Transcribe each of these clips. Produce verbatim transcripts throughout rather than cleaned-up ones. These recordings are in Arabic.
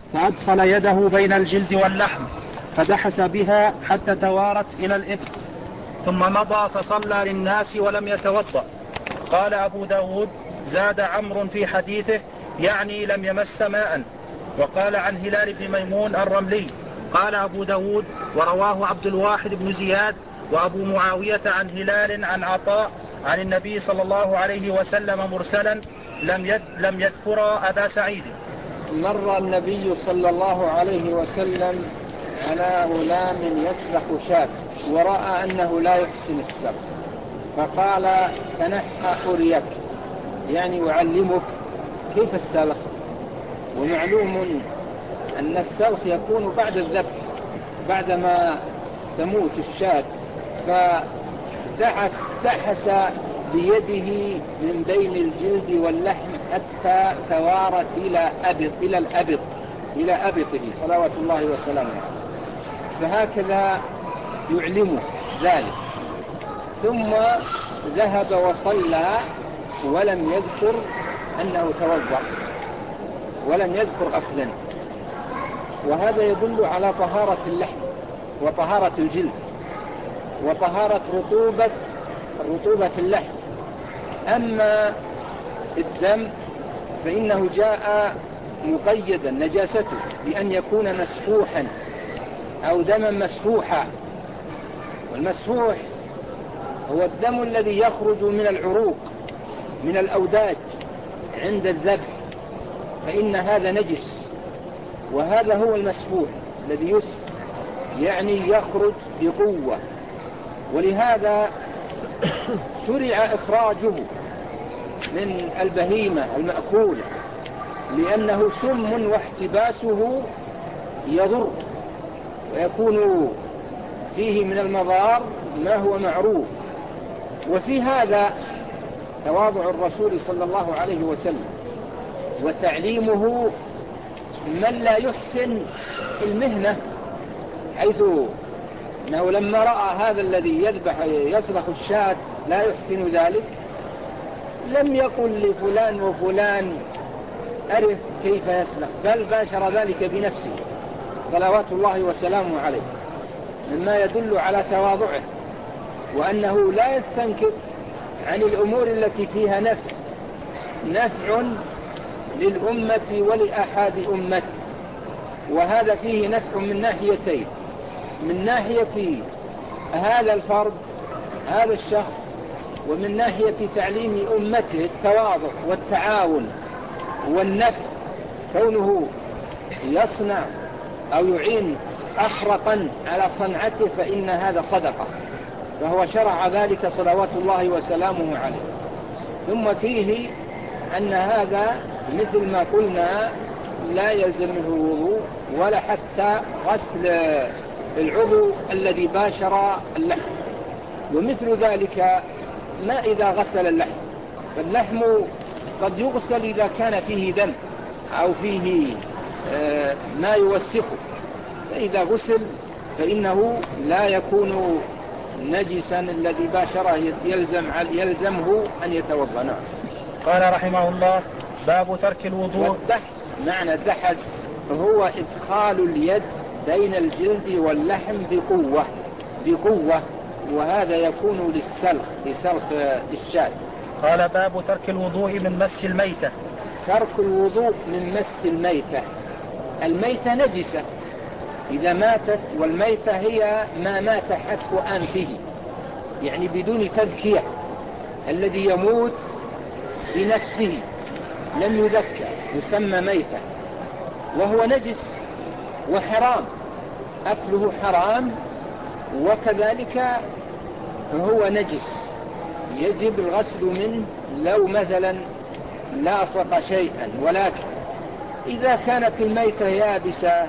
فأدخل يده بين الجلد واللحم فدحس بها حتى توارت إلى الإبط، ثم مضى فصلى للناس ولم يتوضأ. قال أبو داود: زاد عمرو في حديثه يعني لم يمس ماء. وقال عن هلال بن ميمون الرملي قال أبو داود: ورواه عبد الواحد بن زياد وأبو معاوية عن هلال عن عطاء عن النبي صلى الله عليه وسلم مرسلا لم يد لم يذكر أبا سعيد. مر النبي صلى الله عليه وسلم على غلام يسلخ شاة ورأى أنه لا يحسن السلخ، فقال: تنحى أريك، يعني أعلمك كيف السلخ. ومعلوم أن السلخ يكون بعد الذبح، بعدما تموت الشاة، فدحس دحس بيده من بين الجلد واللحم حتى توارت إلى أبط إلى الأبط إلى أبطه صلوات الله وسلامه، فهكذا يعلمه ذلك. ثم ذهب وصلى ولم يذكر أنه توضأ ولم يذكر أصلا، وهذا يدل على طهارة اللحم وطهارة الجلد وطهارة رطوبة رطوبة اللحم. أما الدم فإنه جاء مقيدا نجاسته بأن يكون مسفوحا أو دما مسفوحا، والمسفوح هو الدم الذي يخرج من العروق من الأوداج عند الذبح، فإن هذا نجس، وهذا هو المسفوح الذي يسفح، يعني يخرج بقوة، ولهذا شرع إخراجه من البهيمة المأكولة، لأنه سم واحتباسه يضر ويكون فيه من المضار ما هو معروف. وفي هذا تواضع الرسول صلى الله عليه وسلم وتعليمه من لا يحسن المهنة، حيث أنه لما رأى هذا الذي يذبح يسلخ الشاة لا يحسن ذلك لم يقل لفلان وفلان أره كيف يسلخ، بل باشر ذلك بنفسه صلوات الله وسلامه عليه، مما يدل على تواضعه وأنه لا يستنكف عن الأمور التي فيها نفس نفع للأمة ولأحد أمته. وهذا فيه نفع من ناحيتين: من ناحية هذا الفرد هذا الشخص، ومن ناحية تعليم أمته التواضع والتعاون والنفع، كونه يصنع أو يعين أخرقا على صنعته فإن هذا صدقة، فهو شرع ذلك صلوات الله وسلامه عليه. ثم فيه أن هذا مثل ما قلنا لا يلزم منه الوضوء ولا حتى غسل العضو الذي باشر اللحم. ومثل ذلك ما إذا غسل اللحم، فاللحم قد يغسل إذا كان فيه دم أو فيه ما يوسخه، فإذا غسل فإنه لا يكون نجسا الذي باشره يلزم يلزمه أن يتوضأ. نعم. قال رحمه الله: باب ترك الوضوء. والدحس معنى الدحس هو إدخال اليد بين الجلد واللحم بقوة بقوة وهذا يكون للسلخ لسلخ الشاة. قال: باب ترك الوضوء من مس الميتة. ترك الوضوء من مس الميتة. الميتة نجسة إذا ماتت، والميتة هي ما مات حتف أنفه، يعني بدون تذكية، الذي يموت بنفسه لم يذكى يسمى ميتة، وهو نجس وحرام، أكله حرام، وكذلك هو نجس يجب الغسل منه لو مثلا لا أصبق شيئا. ولكن إذا كانت الميتة يابسة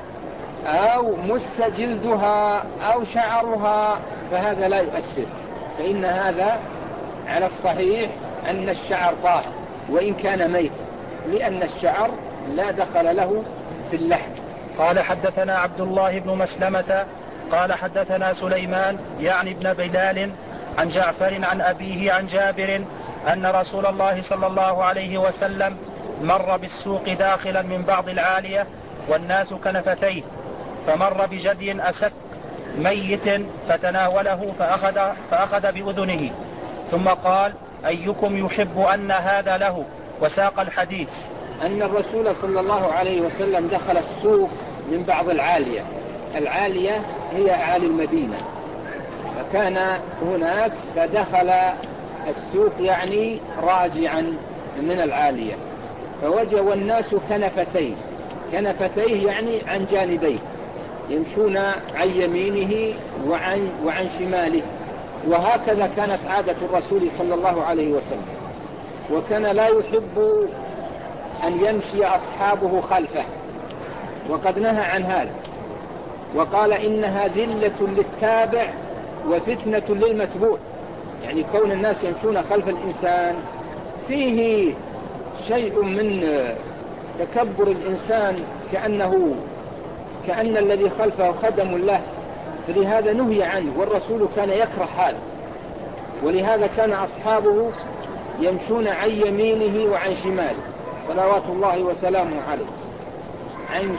أو مس جلدها أو شعرها فهذا لا يؤثر، فإن هذا على الصحيح أن الشعر طاهر وإن كان ميت، لأن الشعر لا دخل له في اللحم. قال: حدثنا عبد الله بن مسلمة قال حدثنا سليمان يعني ابن بلال عن جعفر عن أبيه عن جابر أن رسول الله صلى الله عليه وسلم مر بالسوق داخلا من بعض العالية والناس كنفتيه، فمر بجدي أسك ميت فتناوله فأخذ, فأخذ بأذنه، ثم قال: أيكم يحب أن هذا له؟ وساق الحديث. أن الرسول صلى الله عليه وسلم دخل السوق من بعض العالية. العالية هي أعالي المدينة، فكان هناك فدخل السوق يعني راجعا من العالية، فوجد والناس كنفتيه. كنفتيه يعني عن جانبيه، يمشون عن يمينه وعن, وعن شماله، وهكذا كانت عادة الرسول صلى الله عليه وسلم. وكان لا يحب أن يمشي أصحابه خلفه، وقد نهى عن هذا وقال: إنها ذلة للتابع وفتنة للمتبوع. يعني كون الناس يمشون خلف الإنسان فيه شيء من تكبر الإنسان، كأنه كأن الذي خلفه خدم له، فلهذا نهي عنه، والرسول كان يكره هذا. ولهذا كان أصحابه يمشون عن يمينه وعن شماله صلوات الله وسلامه عليه. عن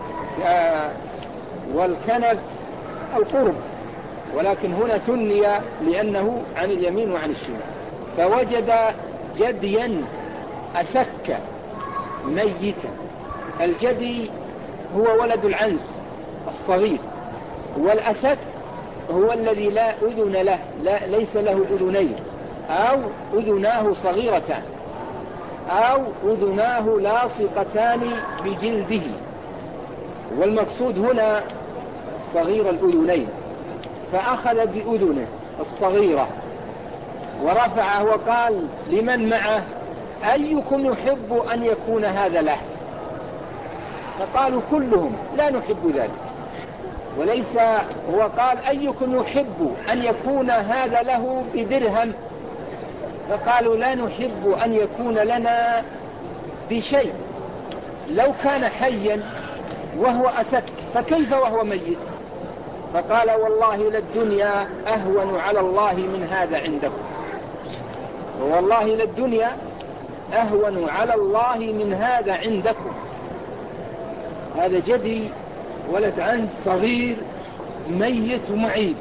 والكنف القرب، ولكن هنا ثني لأنه عن اليمين وعن الشمال. فوجد جديا أسك ميتا. الجدي هو ولد العنز الصغير، والأسك هو الذي لا أذن له، لا ليس له أذنين، أو أذناه صغيرتان، أو أذناه لاصقتان بجلده. والمقصود هنا صغير الأذنين، فأخذ بأذنه الصغيرة ورفعه وقال لمن معه: أيكم يحب أن يكون هذا له؟ فقالوا كلهم: لا نحب ذلك. وليس هو قال: أيكم يحب أن يكون هذا له بدرهم؟ فقالوا: لا نحب أن يكون لنا بشيء. لو كان حيا وهو أسك فكيف وهو ميت؟ فقال: والله للدنيا أهون على الله من هذا عندكم، والله للدنيا أهون على الله من هذا عندكم. هذا جدي ولد عنز صغير ميت ومعيب.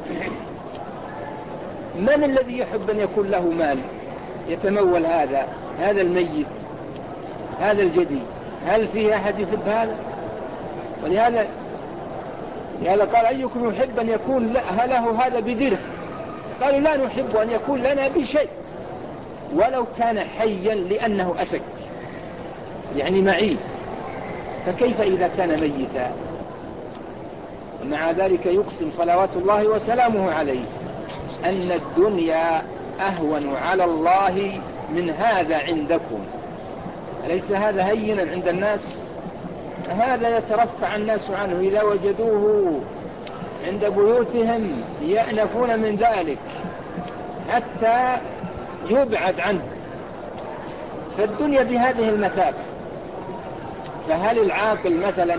من الذي يحب أن يكون له مال يتمول هذا هذا الميت هذا الجدي؟ هل فيه أحد يحب هذا؟ ولهذا لهذا قال: أيكم يحب أن يكون له هذا بدرهم؟ قالوا: لا نحب أن يكون لنا بشيء ولو كان حيا، لأنه أسك يعني معيب، فكيف إذا كان ميتا؟ ومع ذلك يقسم صلوات الله وسلامه عليه أن الدنيا أهون على الله من هذا عندكم. أليس هذا هينا عند الناس؟ هذا يترفع الناس عنه، إذا وجدوه عند بيوتهم يأنفون من ذلك حتى يبعد عنه. فالدنيا بهذه المثابة. فهل العاقل مثلا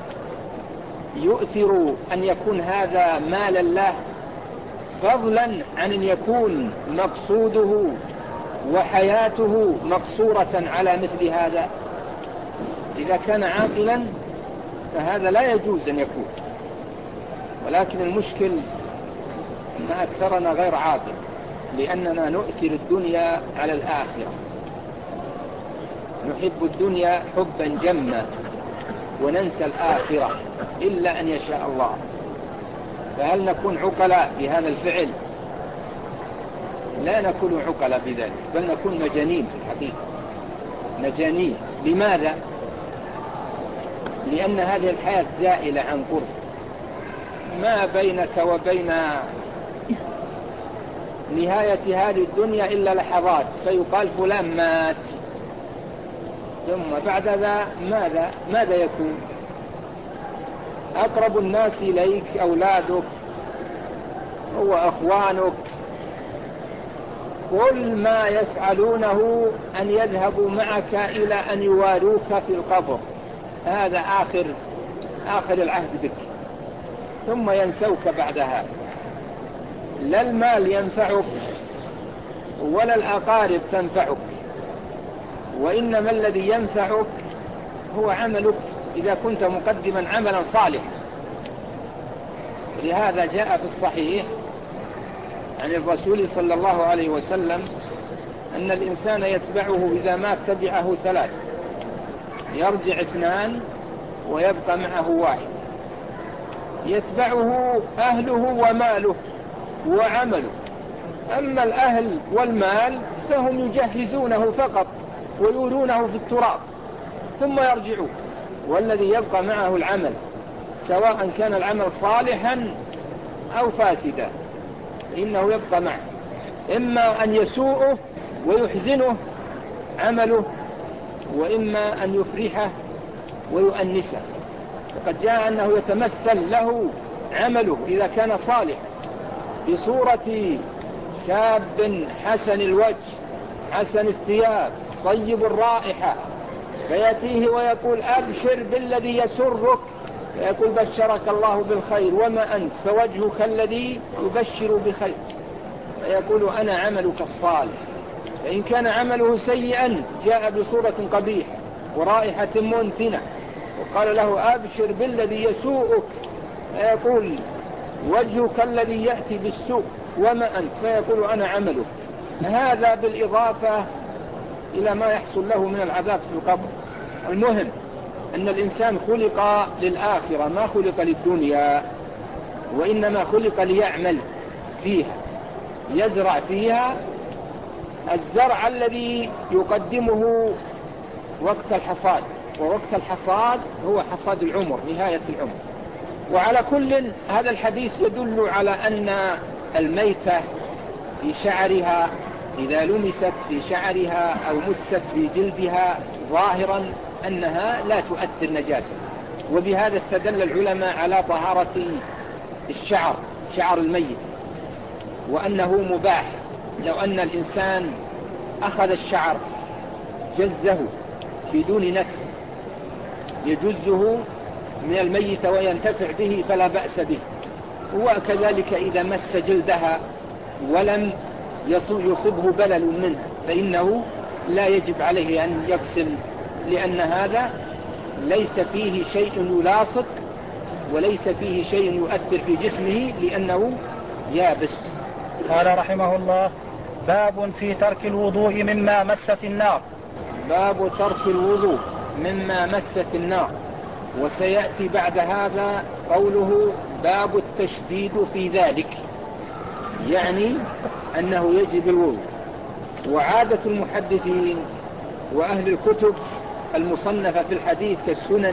يؤثر أن يكون هذا مالا له، فضلا عن أن يكون مقصوده وحياته مقصورة على مثل هذا؟ إذا كان عاقلا فهذا لا يجوز أن يكون. ولكن المشكل أن أكثرنا غير عاقل، لأننا نؤثر الدنيا على الآخرة، نحب الدنيا حبا جما وننسى الآخرة إلا أن يشاء الله. فهل نكون عقلاء بهذا الفعل؟ لا نكون عقلاء بذلك، بل نكون مجانين في الحقيقة، مجانين. لماذا؟ لأن هذه الحياة زائلة عن قرب، ما بينك وبين نهاية هذه الدنيا إلا لحظات، فيقال فلان مات، ثم بعد ذا ماذا ماذا يكون؟ أقرب الناس إليك أولادك وأخوانك، كل ما يفعلونه أن يذهبوا معك إلى أن يواروك في القبر، هذا آخر آخر العهد بك، ثم ينسوك بعدها. لا المال ينفعك ولا الأقارب تنفعك، وإنما الذي ينفعك هو عملك إذا كنت مقدما عملا صالحا. لهذا جاء في الصحيح عن الرسول صلى الله عليه وسلم أن الإنسان يتبعه إذا مات تبعه ثلاث، يرجع اثنان ويبقى معه واحد. يتبعه أهله وماله وعمله. أما الأهل والمال فهم يجهزونه فقط ويولونه في التراب ثم يرجعون، والذي يبقى معه العمل، سواء كان العمل صالحا أو فاسدا إنه يبقى معه، إما أن يسوءه ويحزنه عمله، وإما أن يفرحه ويؤنسه. وقد جاء أنه يتمثل له عمله إذا كان صالحا بصورة شاب حسن الوجه حسن الثياب طيب الرائحة، فيأتيه ويقول أبشر بالذي يسرك، فيقول بشرك الله بالخير وما أنت فوجهك الذي يبشر بخير، فيقول أنا عملك الصالح. فإن كان عمله سيئا جاء بصورة قبيحة ورائحة منتنة وقال له أبشر بالذي يسوءك، فيقول وجهك الذي يأتي بالسوء وما أنت، فيقول أنا عمله. هذا بالإضافة إلى ما يحصل له من العذاب في القبر. المهم أن الإنسان خلق للآخرة ما خلق للدنيا، وإنما خلق ليعمل فيها، يزرع فيها الزرع الذي يقدمه وقت الحصاد، ووقت الحصاد هو حصاد العمر، نهاية العمر. وعلى كل هذا الحديث يدل على أن الميتة في شعرها إذا لمست في شعرها أو مست في جلدها ظاهرا أنها لا تؤثر نجاسة، وبهذا استدل العلماء على طهارة الشعر، شعر الميت، وأنه مباح. لو أن الإنسان أخذ الشعر جزه بدون نتف يجزه من الميت وينتفع به فلا بأس به. وكذلك إذا مس جلدها ولم يصبه بلل منه فإنه لا يجب عليه أن يغسل، لأن هذا ليس فيه شيء يلاصق وليس فيه شيء يؤثر في جسمه لأنه يابس. قال رحمه الله: باب في ترك الوضوء مما مست النار. باب ترك الوضوء مما مست النار. وسيأتي بعد هذا قوله باب التشديد في ذلك، يعني أنه يجب الوضوء. وعادة المحدثين وأهل الكتب المصنفة في الحديث كالسنن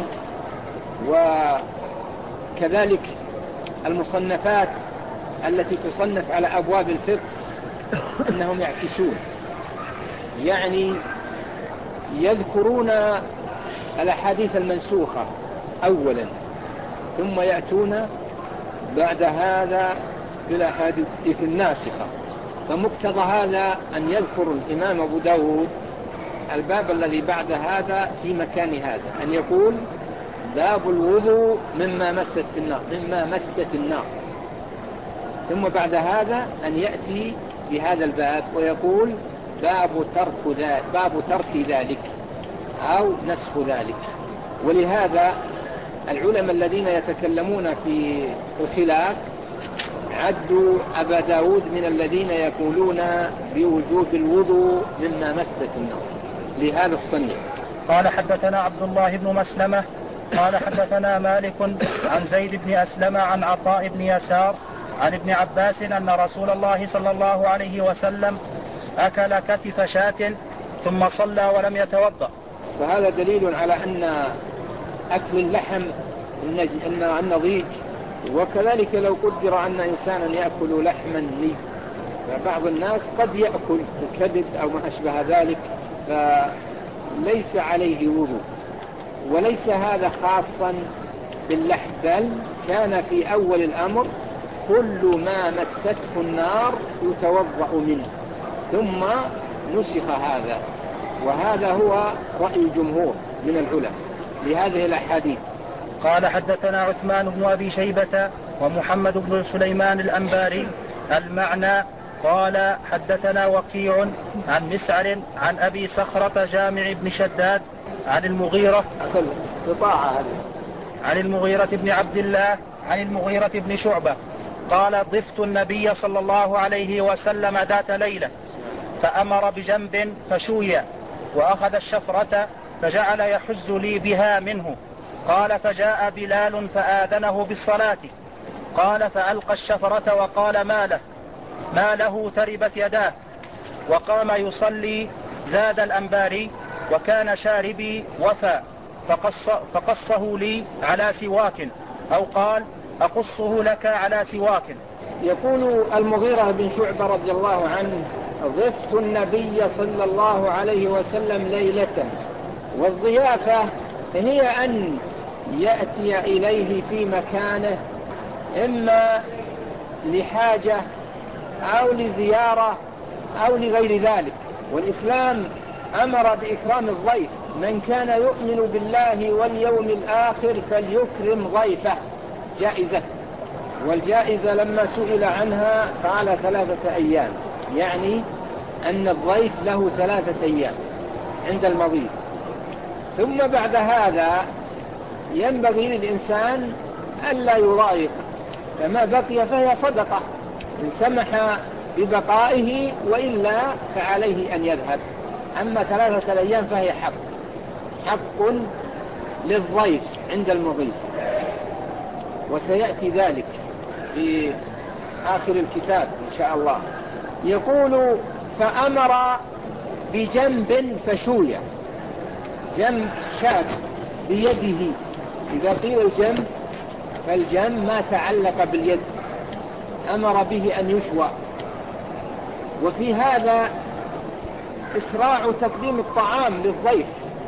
وكذلك المصنفات التي تصنف على أبواب الفقه أنهم يعكسون، يعني يذكرون الأحاديث المنسوخة أولا ثم يأتون بعد هذا بالأحاديث الناسخة. فمقتضى هذا أن يذكر الإمام أبو داود الباب الذي بعد هذا في مكان هذا، أن يقول باب الوضوء مما مست النار، مما مست النار، ثم بعد هذا أن يأتي بهذا الباب ويقول باب ترك ذلك، باب ترك ذلك أو نسخ ذلك. ولهذا العلماء الذين يتكلمون في الخلاف عدوا أبا داود من الذين يقولون بوجوب الوضوء مما مست النار لهذا الصنيع. قال حدثنا عبد الله بن مسلمة قال حدثنا مالك عن زيد بن أسلم عن عطاء بن يسار عن ابن عباس أن رسول الله صلى الله عليه وسلم أكل كتف شاة ثم صلى ولم يتوضأ. فهذا دليل على أن أكل اللحم النضيج، وكذلك لو قدر أن إنسانا يأكل لحما ني، فبعض الناس قد يأكل الكبد أو ما أشبه ذلك فليس عليه وضوء. وليس هذا خاصا باللحم، بل كان في أول الأمر كل ما مسته النار يتوضأ منه، ثم نسخ هذا. وهذا هو رأي الجمهور من العلماء لهذه الأحاديث. قال حدثنا عثمان بن أبي شيبة ومحمد بن سليمان الأنباري المعنى. قال حدثنا وكيع عن مسعر عن أبي صخرة جامع بن شداد عن المغيرة قطاعة عن المغيرة بن عبد الله عن المغيرة بن شعبة قال ضفت النبي صلى الله عليه وسلم ذات ليلة فأمر بجنب فشوي وأخذ الشفرة فجعل يحز لي بها منه. قال فجاء بلال فآذنه بالصلاة. قال فألقى الشفرة وقال ما له ما له تربت يداه وقام يصلي. زاد الأنباري وكان شاربي وفى فقص فقصه لي على سواك أو قال أقصه لك على سواك. يقول المغيرة بن شعبة رضي الله عنه ضفت النبي صلى الله عليه وسلم ليلة. والضيافة هي أن يأتي إليه في مكانه إما لحاجة أو لزيارة أو لغير ذلك. والإسلام أمر بإكرام الضيف، من كان يؤمن بالله واليوم الآخر فليكرم ضيفه جائزة. والجائزة لما سئل عنها قال ثلاثة أيام، يعني أن الضيف له ثلاثة أيام عند المضيف. ثم بعد هذا ينبغي للإنسان ألا يضايق، فما بقي فهي صدقة إن سمح ببقائه، وإلا فعليه أن يذهب. أما ثلاثة الأيام فهي حق حق للضيف عند المضيف، وسيأتي ذلك في آخر الكتاب إن شاء الله. يقول فأمر بجنب فشوية، جنب شاك بيده. إذا قيل الجنب فالجنب ما تعلق باليد، أمر به أن يشوى. وفي هذا إسراع تقديم الطعام للضيف.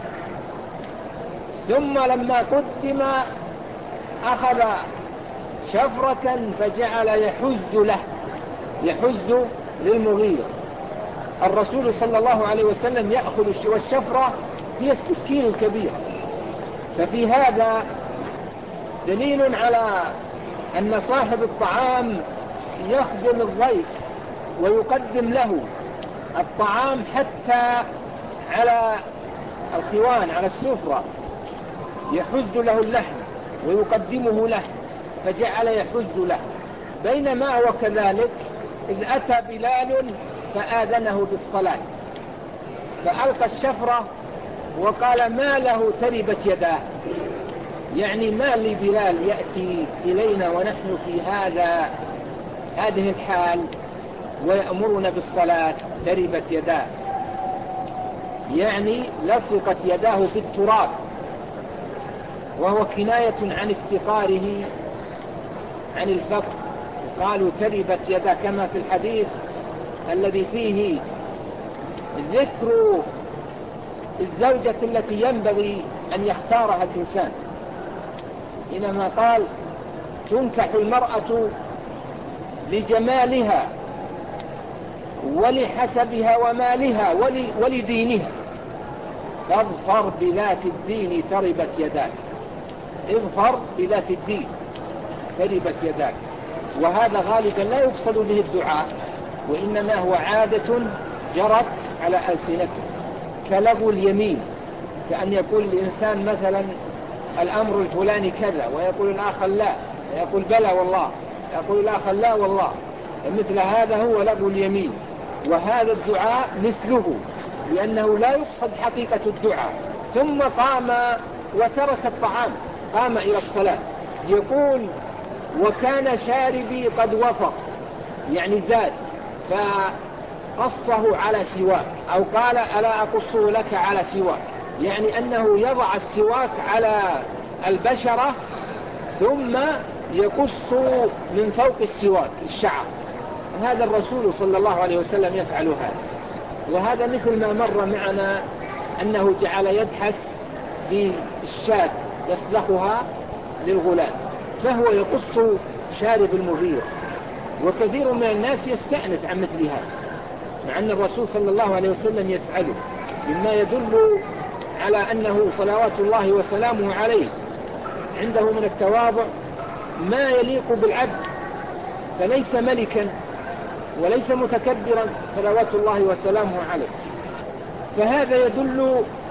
ثم لما قدم أخذ شفرة فجعل يحز له، يحز للمغير. الرسول صلى الله عليه وسلم يأخذ والشفرة هي السكين الكبير. ففي هذا دليل على أن صاحب الطعام يخدم الضيف ويقدم له الطعام حتى على الخوان على السفرة، يحز له اللحم ويقدمه له، فجعل يحز له. بينما هو كذلك إذ أتى بلال فآذنه بالصلاة، فألقى الشفرة وقال ما له تربت يداه، يعني ما لبلال يأتي إلينا ونحن في هذا هذه الحال ويأمرنا بالصلاة تربت يداه، يعني لصقت يداه في التراب، وهو كناية عن افتقاره عن الفقر. قالوا تربت يدا، كما في الحديث الذي فيه ذكر الزوجة التي ينبغي أن يختارها الإنسان، إنما قال تنكح المرأة لجمالها ولحسبها ومالها ولدينها، فاظفر بذات الدين تربت يداك، اظفر بذات الدين تربت يداك. وهذا غالبا لا يقصد به الدعاء، وإنما هو عادة جرت على ألسنته كلغو اليمين، كأن يقول الإنسان مثلا الأمر الفلاني كذا ويقول الآخر لا، ويقول بلى والله، يقول الآخر لا والله، مثل هذا هو لغو اليمين. وهذا الدعاء مثله، لأنه لا يقصد حقيقة الدعاء. ثم قام وترك الطعام، قام إلى الصلاة. يقول وكان شاربي قد وفق، يعني زاد، فقصه على سواك، أو قال ألا أقصه لك على سواك، يعني أنه يضع السواك على البشرة ثم يقص من فوق السواك الشعر. هذا الرسول صلى الله عليه وسلم يفعل هذا. وهذا مثل ما مر معنا أنه جعل يدحس بالشاة يسلخها للغلام، فهو يقص شارب المغير. وكثير من الناس يستأنف عن مثل هذا، مع أن الرسول صلى الله عليه وسلم يفعله، مما يدل على أنه صلوات الله وسلامه عليه عنده من التواضع ما يليق بالعبد، فليس ملكا وليس متكبرا صلوات الله وسلامه عليه. فهذا يدل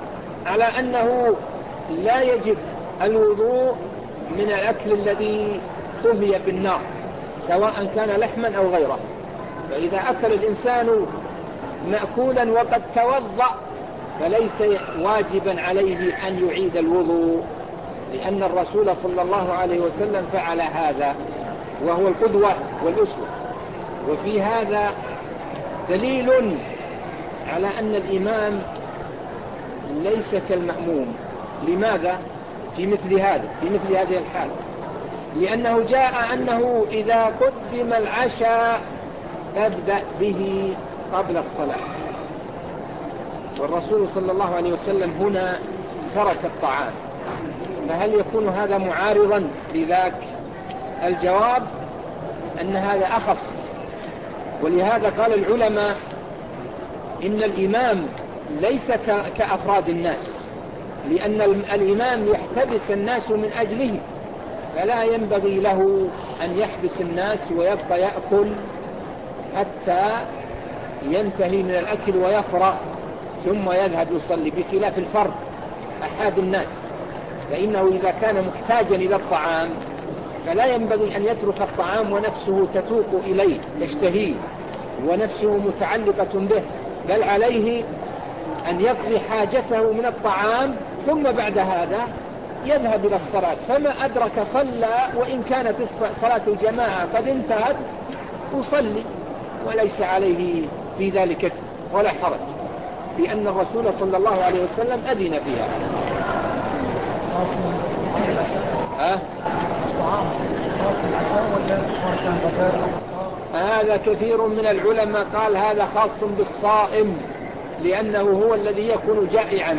على أنه لا يجب الوضوء من الأكل الذي طهي بالنار سواء كان لحما أو غيره. فإذا أكل الإنسان مأكولا وقد توضأ فليس واجبا عليه أن يعيد الوضوء، لأن الرسول صلى الله عليه وسلم فعل هذا وهو القدوة والأسوة. وفي هذا دليل على أن الإمام ليس كالمأموم. لماذا؟ في مثل هذا في مثل هذه الحال لأنه جاء أنه إذا قدم العشاء أبدأ به قبل الصلاة، والرسول صلى الله عليه وسلم هنا ترك الطعام، فهل يكون هذا معارضا لذاك؟ الجواب أن هذا أخص، ولهذا قال العلماء إن الإمام ليس كأفراد الناس، لأن الإمام يحتبس الناس من أجله، فلا ينبغي له أن يحبس الناس ويبقى يأكل حتى ينتهي من الأكل ويفرغ ثم يذهب يصلي، بخلاف الفرد أحد الناس، فإنه إذا كان محتاجا إلى الطعام فلا ينبغي أن يترك الطعام ونفسه تتوق إليه تشتهيه ونفسه متعلقة به، بل عليه أن يقضي حاجته من الطعام ثم بعد هذا يذهب إلى الصلاة. فما أدرك صلى، وإن كانت صلاة الجماعة قد انتهت يصلي وليس عليه في ذلك ولا حرج، لأن الرسول صلى الله عليه وسلم أذن فيها. أه؟ هذا كثير من العلماء قال هذا خاص بالصائم، لأنه هو الذي يكون جائعا،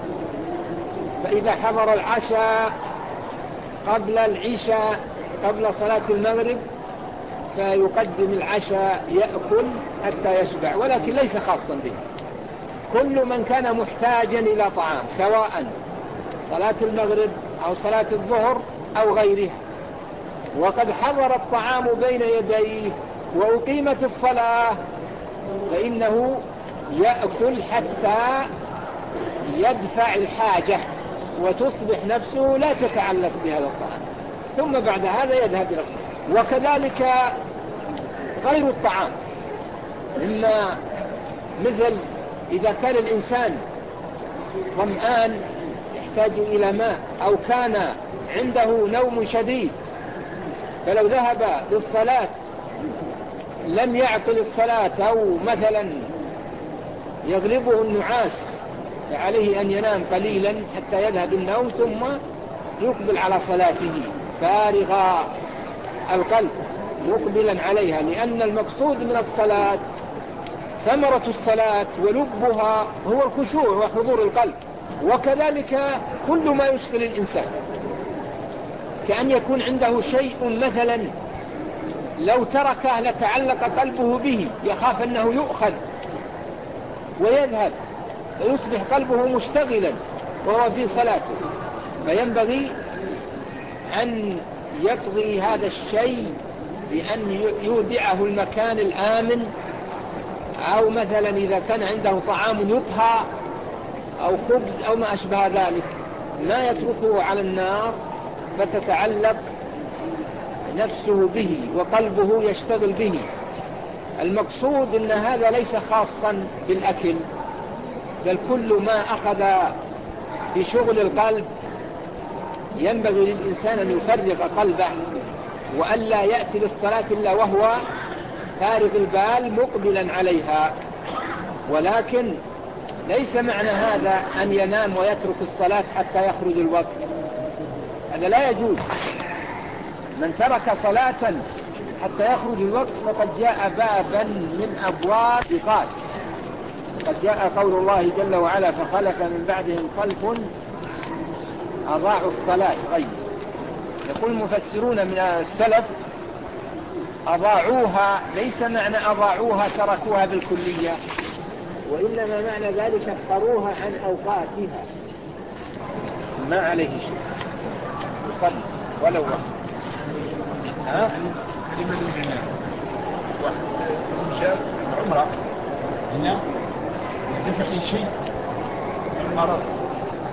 فإذا حضر العشاء قبل العشاء قبل صلاة المغرب فيقدم العشاء يأكل حتى يشبع، ولكن ليس خاصا به. كل من كان محتاجا إلى طعام سواء صلاة المغرب أو صلاة الظهر أو غيرها وقد حضر الطعام بين يديه وأقيمت الصلاة فإنه يأكل حتى يدفع الحاجة وتصبح نفسه لا تتعلق بهذا الطعام، ثم بعد هذا يذهب إلى الصلاة. وكذلك غير الطعام، إما مثل إذا كان الإنسان ظمآن يحتاج إلى ماء، أو كان عنده نوم شديد فلو ذهب للصلاة لم يعقل الصلاة، أو مثلا يغلبه النعاس فعليه أن ينام قليلا حتى يذهب النوم ثم يقبل على صلاته فارغ القلب مقبلا عليها، لأن المقصود من الصلاة ثمرة الصلاة ولبها هو الخشوع وحضور القلب. وكذلك كل ما يشغل الإنسان، كأن يكون عنده شيء مثلا لو تركه لتعلق قلبه به، يخاف أنه يؤخذ ويذهب فيصبح قلبه مشتغلا وهو في صلاته، فينبغي أن يقضي هذا الشيء بأن يودعه المكان الآمن، أو مثلا إذا كان عنده طعام يطهى أو خبز أو ما أشبه ذلك ما يتركه على النار فتتعلق نفسه به وقلبه يشتغل به. المقصود أن هذا ليس خاصا بالأكل، بل كل ما أخذ بشغل القلب ينبغي للإنسان أن يفرغ قلبه وألا يأتي للصلاة إلا وهو فارغ البال مقبلا عليها. ولكن ليس معنى هذا أن ينام ويترك الصلاة حتى يخرج الوقت، هذا لا يجوز. من ترك صلاة حتى يخرج الوقت فقد جاء بابا من أبواب الشيطان. قد جاء قول الله جل وعلا فخلف من بعدهم خلف أضاعوا الصلاة. طيب، يقول المفسرون من السلف أضاعوها، ليس معنى أضاعوها تركوها بالكلية، وإنما معنى ذلك أخروها عن أوقاتها، ما عليه شيء يصلي ولو وقت. ها؟ لمن هنا واحد شاب عمره هنا دفع لي شيء المرض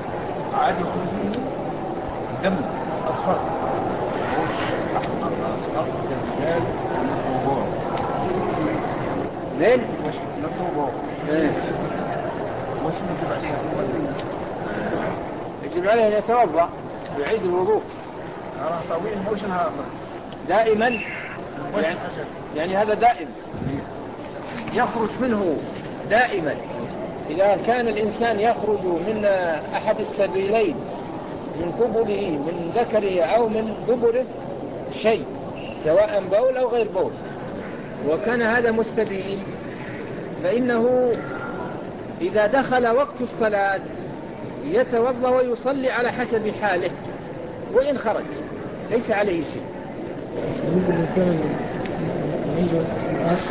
عاد يخرج منه دم أصفر، وش أحمر أصفر كالرجال نطوبوه. لين؟ وش نطوبوه؟ إيه. وش يجب عليه هو؟ يجب عليه أن يتوضأ ويعيد الوضوء. نهار طويل موش نهار دائما موش يعني, أجل. يعني هذا دائم يخرج منه دائما. إذا كان الإنسان يخرج من أحد السبيلين من قبله من ذكره أو من دبره شيء سواء بول أو غير بول وكان هذا مستبين فإنه إذا دخل وقت الصلاة يتوضأ ويصلي على حسب حاله وإن خرج ليس عليه شيء. بالنسبة للإنسان اللي عنده معاش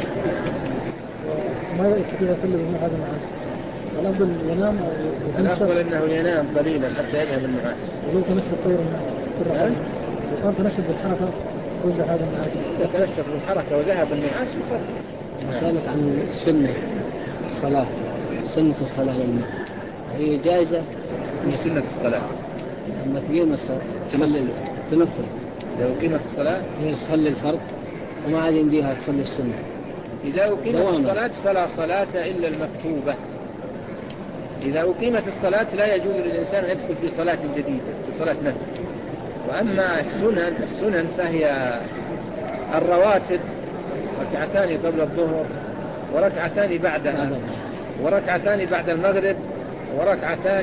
وما يستطيع يصلي بدون هذا المعاش الأفضل ينام أو الأفضل أنه ينام قليلا حتى يذهب المعاش. ولو تنشط طير الرحمة وكان تنشط بالحركة رجع هذا المعاش. إذا تنشط بالحركة وذهب المعاش يصلي. أسألك عن السنة الصلاة سنة الصلاة للماء هي جائزة من سنة الصلاة لما تقيم الصلاة تصلي تنفل لو قيمت الصلاة هي تصلي الفرض وما عاد يمديها تصلي السنة. إذا أقيمت الصلاة فلا صلاة إلا المكتوبة. إذا أقيمت الصلاة لا يجوز للإنسان أن يدخل في صلاة جديدة في صلاة نفل. وأما السنن السنن فهي الرواتب ركعتان قبل الظهر وركعتان بعدها وركعتان بعد المغرب وركعتان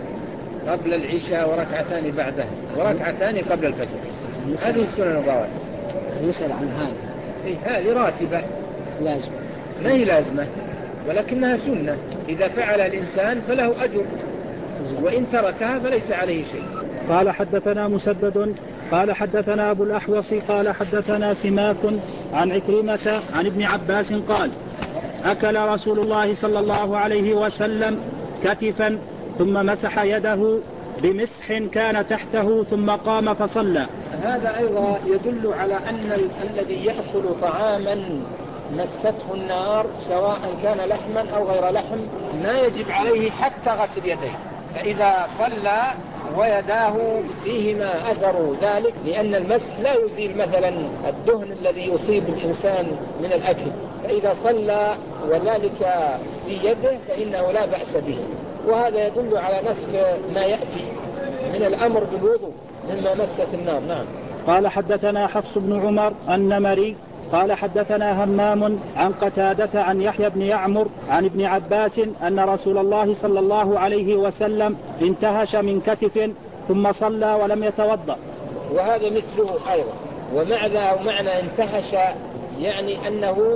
قبل العشاء وركعتان بعدها وركعتان قبل الفجر. هذه السنن الرواتب. نسأل عن هذا. إيه هذه راتبة لازم ما هي لازمة ولكنها سنة إذا فعل الإنسان فله أجر وإن تركها فليس عليه شيء. قال حدثنا مسدد قال حدثنا أبو الأحوص قال حدثنا سماك عن عكرمة عن ابن عباس قال أكل رسول الله صلى الله عليه وسلم كتفا ثم مسح يده بمسح كان تحته ثم قام فصلى. هذا أيضا يدل على أن الذي يأكل طعاما مسته النار سواء كان لحما أو غير لحم ما يجب عليه حتى غسل يديه. فإذا صلى ويداه فيهما أثر ذلك لأن المسح لا يزيل مثلا الدهن الذي يصيب الإنسان من الأكل. فإذا صلى وذلك في يده فإنه لا بأس به. وهذا يدل على نسخ ما يأتي من الأمر بالوضوء مما مست النار. نعم. قال حدثنا حفص بن عمر النمري قال حدثنا همام عن قتادة عن يحيى بن يعمر عن ابن عباس أن رسول الله صلى الله عليه وسلم انتهش من كتف ثم صلى ولم يتوضأ. وهذا مثله أيضا. ومعنى ومعنى انتهش يعني أنه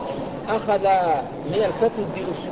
أخذ من الكتف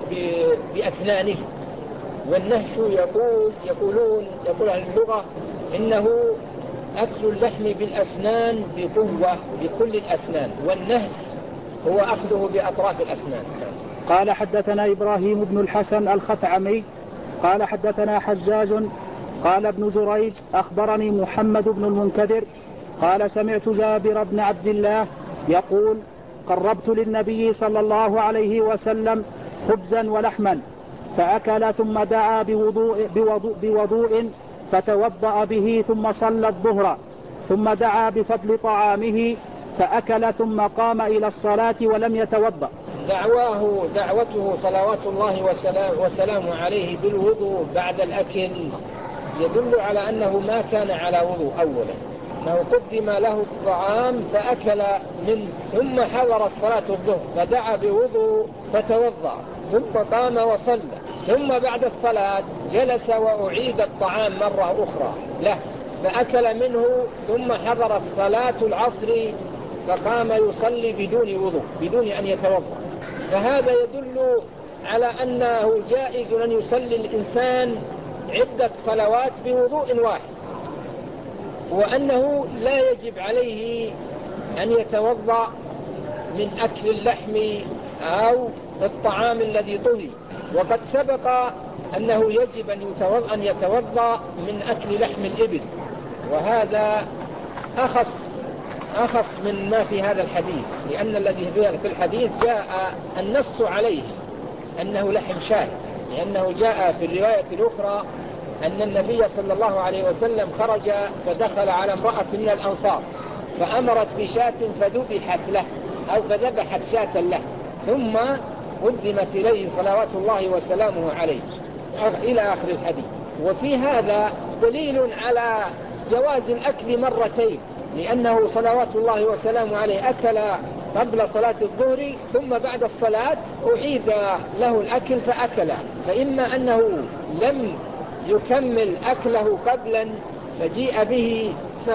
بأسنانه. والنهش يقول يقولون يقول أهل اللغة إنه أكل اللحم بالأسنان بقوة بكل الأسنان والنهس هو أخذه بأطراف الأسنان. قال حدثنا إبراهيم بن الحسن الخثعمي قال حدثنا حجاج قال ابن جريج أخبرني محمد بن المنكدر قال سمعت جابر بن عبد الله يقول قربت للنبي صلى الله عليه وسلم خبزا ولحما فأكل ثم دعا بوضوء, بوضوء, بوضوء فتوضأ به ثم صلى الظهر ثم دعا بفضل طعامه فأكل ثم قام إلى الصلاة ولم يتوضأ. دعواه دعوته صلوات الله وسلام وسلامه عليه بالوضوء بعد الأكل يدل على أنه ما كان على وضوء أولا أنه قدم له الطعام فأكل منه ثم حضر الصلاة الظهر فدعا بوضوء فتوضأ ثم قام وصلى ثم بعد الصلاة جلس وأعيد الطعام مرة أخرى له فأكل منه ثم حضر الصلاة العصر فقام يصلي بدون وضوء بدون أن يتوضأ. فهذا يدل على أنه جائز أن يصلي الإنسان عدة صلوات بوضوء واحد وأنه لا يجب عليه أن يتوضأ من أكل اللحم أو الطعام الذي طهي. وقد سبق أنه يجب أن يتوضأ, أن يتوضأ من أكل لحم الإبل وهذا أخص أخص من ما في هذا الحديث لأن الذي في الحديث جاء النص عليه أنه لحم شاة لأنه جاء في الرواية الأخرى أن النبي صلى الله عليه وسلم خرج فدخل على امرأة من الأنصار فأمرت بشاة فذبحت له أو فذبحت شاة له، ثم قدمت إليه صلوات الله وسلامه عليه إلى آخر الحديث. وفي هذا دليل على جواز الأكل مرتين، لأنه صلوات الله وسلامه عليه أكل قبل صلاة الظهر ثم بعد الصلاة أعيد له الأكل فأكل، فإما أنه لم يكمل أكله قبلا فجيء به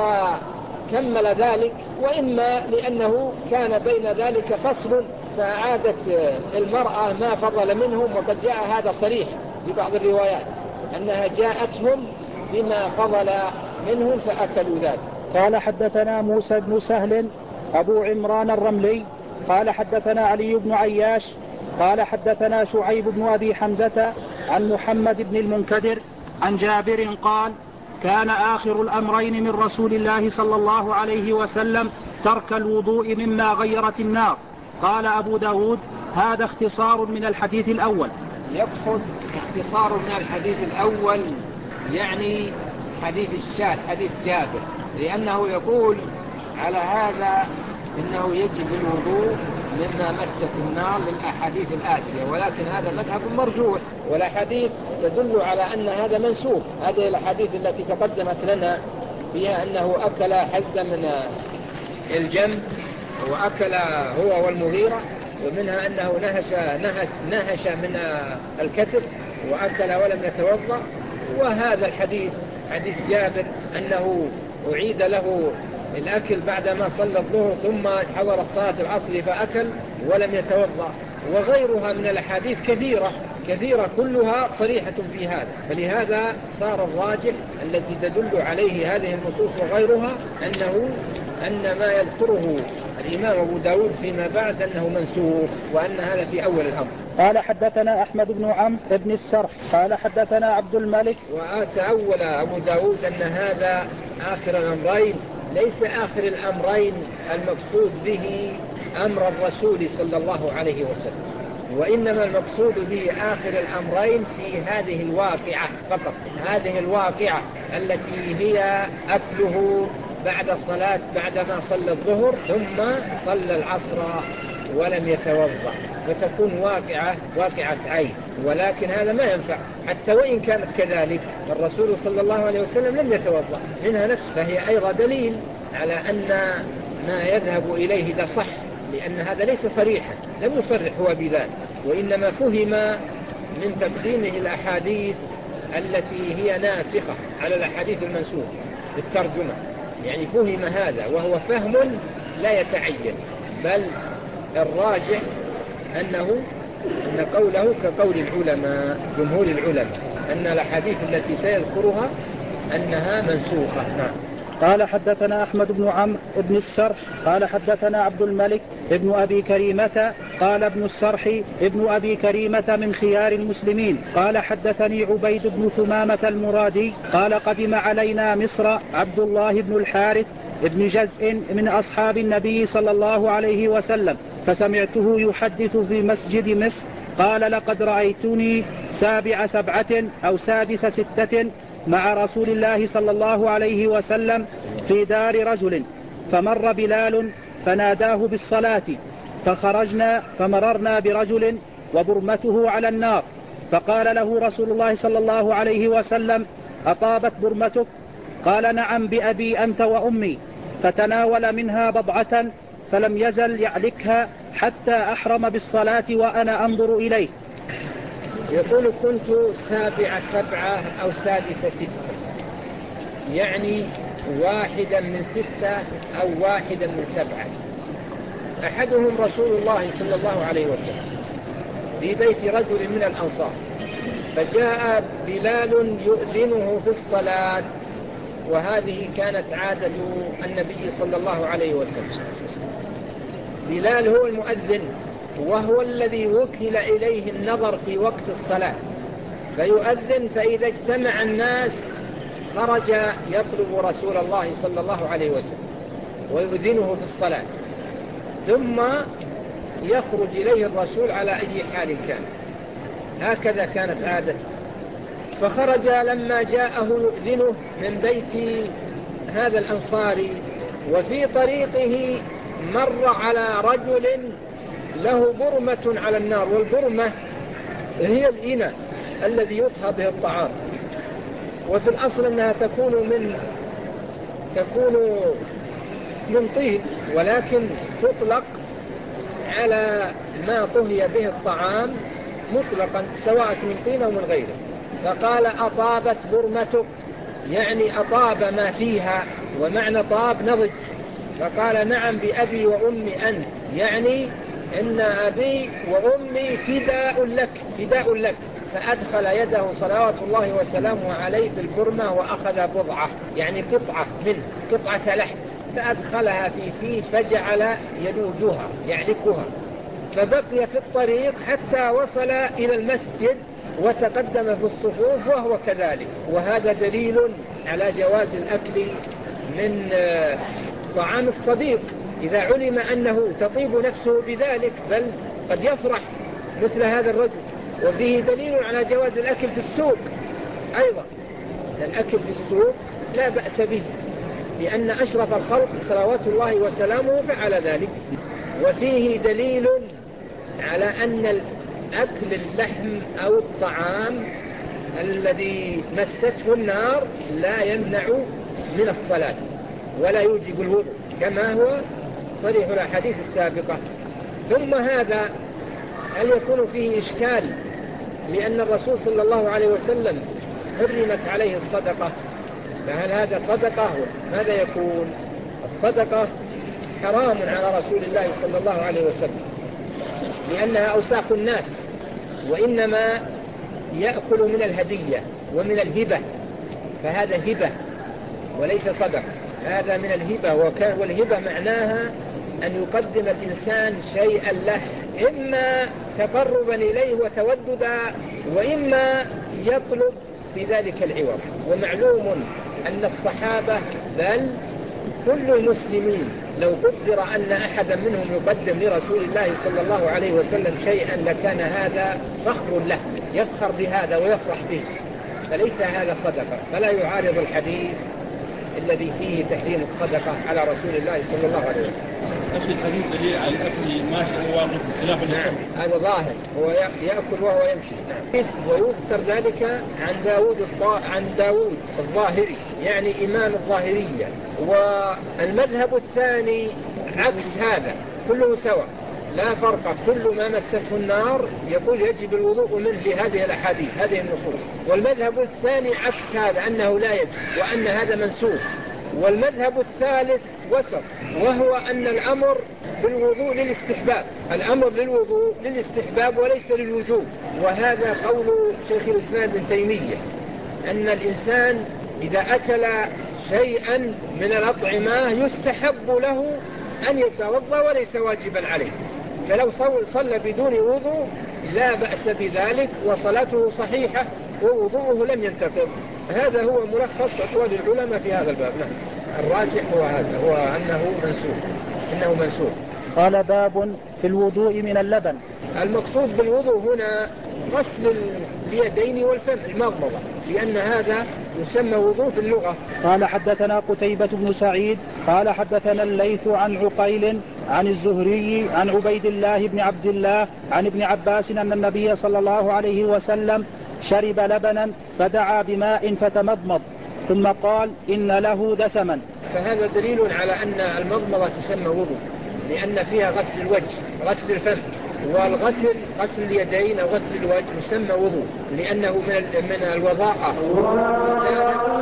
فكمل ذلك، وإما لأنه كان بين ذلك فصل فأعادت المرأة ما فضل منهم، وقد جاء هذا صريح في بعض الروايات أنها جاءتهم بما فضل منهم فأكلوا ذلك. قال حدثنا موسى بن سهل أبو عمران الرملي قال حدثنا علي بن عياش قال حدثنا شعيب بن أبي حمزة عن محمد بن المنكدر عن جابر قال كان آخر الأمرين من رسول الله صلى الله عليه وسلم ترك الوضوء مما غيرت النار. قال أبو داود هذا اختصار من الحديث الأول. يقصد اختصار من الحديث الأول يعني حديث الشاة حديث جابر، لأنه يقول على هذا إنه يجب الوضوء مما مست النار للأحاديث الآتية، ولكن هذا مذهب مرجوح، والأحاديث تدل على أن هذا منسوخ. هذه الأحاديث التي تقدمت لنا فيها أنه أكل حزة من الجنب وأكل هو والمغيرة، ومنها أنه نهش, نهش, نهش من الكتف وأكل ولم يتوضأ. وهذا الحديث حديث جابر أنه أعيد له الأكل بعدما صلى الظهر ثم حضر الصلاة العصر فأكل ولم يتوضأ، وغيرها من الأحاديث كثيرة كثيرة كلها صريحة في هذا. فلهذا صار الراجح التي تدل عليه هذه النصوص وغيرها أنه أن ما يذكره الإمام أبو داود فيما بعد أنه منسوخ، وأن هذا في أول الأمر. قال حدثنا أحمد بن عمرو بن السرح قال حدثنا عبد الملك. وتأول أبو داود أن هذا آخر الأمرين ليس آخر الأمرين المقصود به أمر الرسول صلى الله عليه وسلم، وإنما المقصود به آخر الأمرين في هذه الواقعة فقط، هذه الواقعة التي هي أكله بعد الصلاة بعدما صلى الظهر ثم صلى العصر ولم يتوضأ، فتكون واقعة واقعة عين. ولكن هذا ما ينفع حتى وإن كانت كذلك، الرسول صلى الله عليه وسلم لم يتوضأ منها نفس، فهي أيضا دليل على أن ما يذهب إليه ده صح، لأن هذا ليس صريحا، لم يصرح هو بذلك، وإنما فهم من تقديمه الأحاديث التي هي ناسخة على الأحاديث المنسوخة بالترجمة، يعني فهم هذا وهو فهم لا يتعين، بل الراجح أنه أن قوله كقول العلماء جمهور العلماء أن الأحاديث التي سيذكرها أنها منسوخة. نعم. قال حدثنا أحمد بن عمرو بن السرح قال حدثنا عبد الملك ابن أبي كريمة قال ابن السرح ابن أبي كريمة من خيار المسلمين قال حدثني عبيد بن ثمامة المرادي قال قدم علينا مصر عبد الله بن الحارث ابن جزء من أصحاب النبي صلى الله عليه وسلم فسمعته يحدث في مسجد مصر قال لقد رأيتني سابع سبعة أو سادس ستة مع رسول الله صلى الله عليه وسلم في دار رجل، فمر بلال فناداه بالصلاة، فخرجنا فمررنا برجل وبرمته على النار، فقال له رسول الله صلى الله عليه وسلم أطابت برمتك؟ قال نعم بأبي أنت وأمي، فتناول منها بضعة فلم يزل يعلكها حتى أحرم بالصلاة وأنا أنظر إليه. يقول كنت سابع سبعة أو سادس ستة، يعني واحدا من ستة أو واحدا من سبعة. أحدهم رسول الله صلى الله عليه وسلم في بيت رجل من الأنصار، فجاء بلال يؤذنه في الصلاة، وهذه كانت عادة النبي صلى الله عليه وسلم. بلال هو المؤذن وهو الذي وكل إليه النظر في وقت الصلاة، فيؤذن، فإذا اجتمع الناس خرج يطلب رسول الله صلى الله عليه وسلم ويؤذنه في الصلاة، ثم يخرج إليه الرسول على أي حال كان. هكذا كانت عادة فخرج لما جاءه يؤذنه من بيت هذا الأنصاري، وفي طريقه مر على رجل له برمة على النار، والبرمة هي الإناء الذي يطهى به الطعام، وفي الأصل أنها تكون من تكون من طين، ولكن تطلق على ما طهي به الطعام مطلقا سواء من طين أو من غيره. فقال أطابت برمتك، يعني أطاب ما فيها، ومعنى طاب نضج. فقال نعم بأبي وأمي أنت، يعني إن أبي وأمي فداء لك فداء لك. فأدخل يده صلوات الله وسلامه عليه في البرمة وأخذ بضعة، يعني قطعة منه، قطعة لحم، فأدخلها في فيه فجعل يلوجها يعلكها، فبقي في الطريق حتى وصل إلى المسجد وتقدم في الصفوف وهو كذلك. وهذا دليل على جواز الأكل من طعام الصديق إذا علم أنه تطيب نفسه بذلك، بل قد يفرح مثل هذا الرجل. وفيه دليل على جواز الأكل في السوق أيضا، الأكل في السوق لا بأس به، لأن أشرف الخلق صلوات الله وسلامه فعل ذلك. وفيه دليل على أن أكل اللحم أو الطعام الذي مسته النار لا يمنع من الصلاة ولا يوجب الوضوء، كما هو صريح الأحاديث السابقة. ثم هذا هل يكون فيه إشكال؟ لأن الرسول صلى الله عليه وسلم حرمت عليه الصدقة، فهل هذا صدقة؟ ماذا يكون؟ الصدقة حرام على رسول الله صلى الله عليه وسلم، لأنها أوساخ الناس، وإنما يأكل من الهدية ومن الهبة، فهذا هبة وليس صدقة، هذا من الهبة. والهبة معناها أن يقدم الإنسان شيئا له، إما تقربا إليه وتوددا، وإما يطلب بذلك العوض. ومعلوم أن الصحابة بل كل المسلمين لو قدر أن أحدا منهم يقدم لرسول الله صلى الله عليه وسلم شيئا لكان هذا فخر له، يفخر بهذا ويفرح به، فليس هذا صدقة، فلا يعارض الحديث الذي فيه تحريم الصدقة على رسول الله صلى الله عليه وسلم. أخي الحديث دليل على الأكل ماشي هو خلاف الإنسان. نعم هذا ظاهر، هو يأكل وهو يمشي. نعم. ويذكر ذلك عن داود الطا... عن داود الظاهري، يعني إمام الظاهرية. والمذهب الثاني عكس هذا، كله سواء لا فرق، كل ما مسته النار يقول يجب الوضوء منه لهذه الأحاديث هذه النصوص. والمذهب الثاني عكس هذا، أنه لا يجب وأن هذا منسوخ. والمذهب الثالث وسط، وهو أن الأمر بالوضوء للاستحباب، الأمر للوضوء للاستحباب وليس للوجوب. وهذا قول شيخ الإسلام ابن تيمية، أن الإنسان إذا أكل شيئا من الأطعمة يستحب له أن يتوضأ وليس واجبا عليه، فلو صلى بدون وضوء لا بأس بذلك وصلاته صحيحة ووضوءه لم ينتقض. هذا هو ملخص أقوال العلماء في هذا الباب. نعم. الراجح هو هذا، هو أنه منسوخ إنه منسوخ. قال باب في الوضوء من اللبن. المقصود بالوضوء هنا غسل اليدين والفم، المضمضة، لأن هذا يسمى وضوء في اللغة. قال حدثنا قتيبة بن سعيد قال حدثنا الليث عن عقيل عن الزهري عن عبيد الله بن عبد الله عن ابن عباس أن النبي صلى الله عليه وسلم شرب لبنا فدعا بماء فتمضمض ثم قال إن له دسما. فهذا دليل على أن المضمضة تسمى وضوء، لأن فيها غسل الوجه غسل الفم، والغسل غسل اليدين أو غسل الوجه يسمى وضوء، لأنه من من الوضاءة.